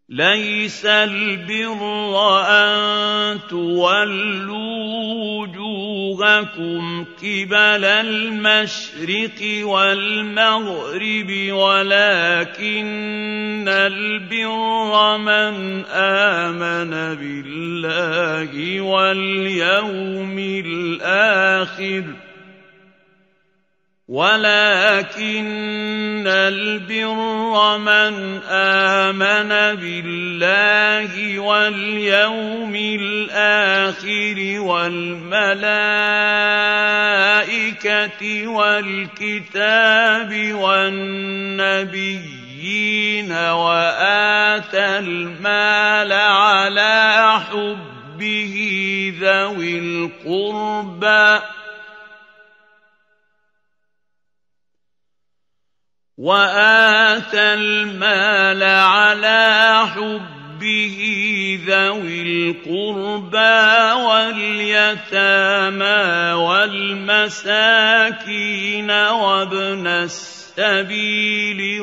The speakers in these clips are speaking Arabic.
لَيْسَ الْبِرَّ أَن تُوَلُّوا وُجُوهَكُمْ قِبَلَ الْمَشْرِقِ وَالْمَغْرِبِ وَلَٰكِنَّ الْبِرَّ مَنْ آمَنَ بِاللَّهِ وَالْيَوْمِ الْآخِرِ وَالْمَلَائِكَةِ وَالْكِتَابِ وَالنَّبِيِّينَ وَآتَى المال على حبه ذوي الْقُرْبَىٰ وَالْيَتَامَىٰ وَالْمَسَاكِينَ وَابْنَ السَّبِيلِ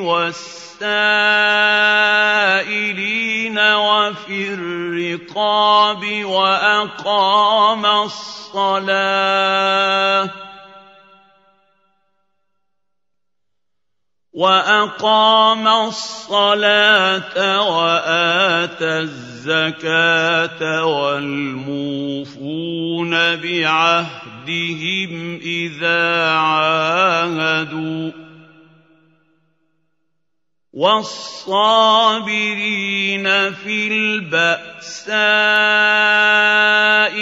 وَالسَّائِلِينَ وَفِي الرِّقَابِ وَأَقَامَ الصَّلَاةَ وَآتَى الزَّكَاةَ وَالْمُوفُونَ بِعَهْدِهِمْ إِذَا عَاهَدُوا وَالصَّابِرِينَ فِي الْبَأْسَاءِ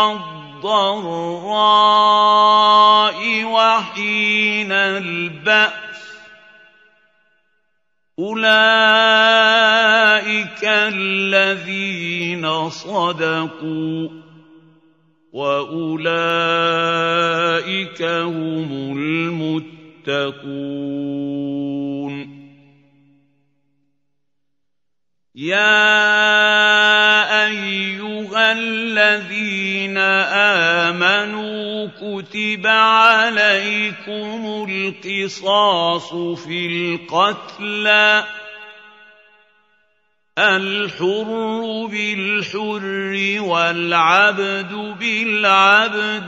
وَالضَّرَّاءِ وَحِينَ الْبَأْسِ ۗ أُولَٰئِكَ الَّذِينَ صَدَقُوا ۖ وَأُولَٰئِكَ هُمُ الْمُتَّقُونَ. يَا أَيُّهَا الَّذِينَ آمَنُوا كُتِبَ عَلَيْكُمُ الْقِصَاصُ فِي الْقَتْلَى ۖ الْحُرُّ بِالْحُرِّ وَالْعَبْدُ بِالْعَبْدِ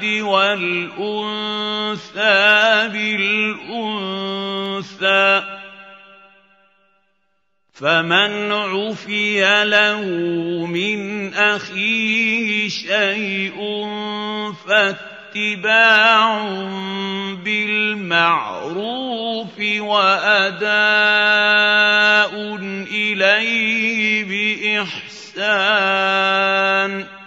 وَالْأُنثَىٰ بِالْأُنثَىٰ ۚ فَمَنْ عُفِيَ لَهُ مِنْ أَخِيهِ شَيْءٌ فَاتِّبَاعٌ بِالْمَعْرُوفِ وَأَدَاءٌ إِلَيْهِ بِإِحْسَانٍ ۗ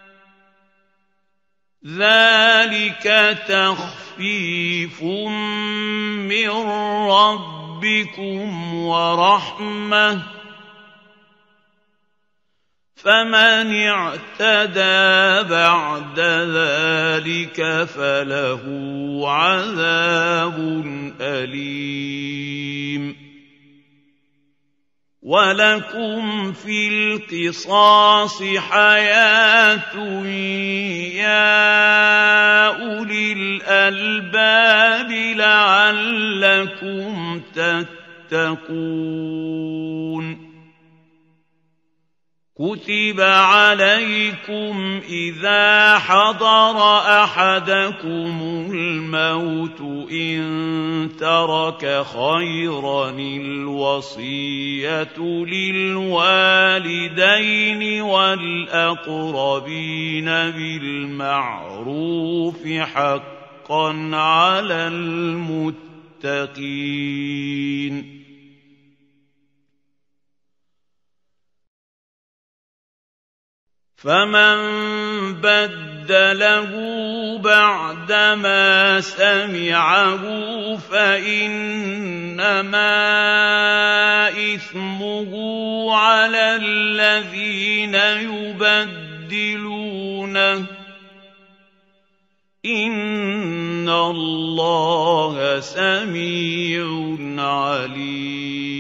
ذَٰلِكَ تَخْفِيفٌ مِّن رَّبِّكُمْ وَرَحْمَةٌ ۗ فَمَنِ اعْتَدَىٰ بَعْدَ ذَٰلِكَ فَلَهُ عَذَابٌ أَلِيمٌ. وَلَكُمْ فِي الْقِصَاصِ حَيَاةٌ يَا أُولِي الْأَلْبَابِ لَعَلَّكُمْ تَتَّقُونَ. كُتِبَ عَلَيْكُمْ إِذَا حَضَرَ أَحَدَكُمُ الْمَوْتُ إِن تَرَكَ خَيْرًا الْوَصِيَّةُ لِلْوَالِدَيْنِ وَالْأَقْرَبِينَ بِالْمَعْرُوفِ حَقًّا عَلَى الْمُتَّقِينَ. فَمَن بَدَّلَهُ بَعْدَمَا سَمِعَهُ فَإِنَّمَا إِثْمُهُ عَلَى الَّذِينَ يُبَدِّلُونَهُ ۚ إِنَّ اللَّهَ سَمِيعٌ عَلِيمٌ.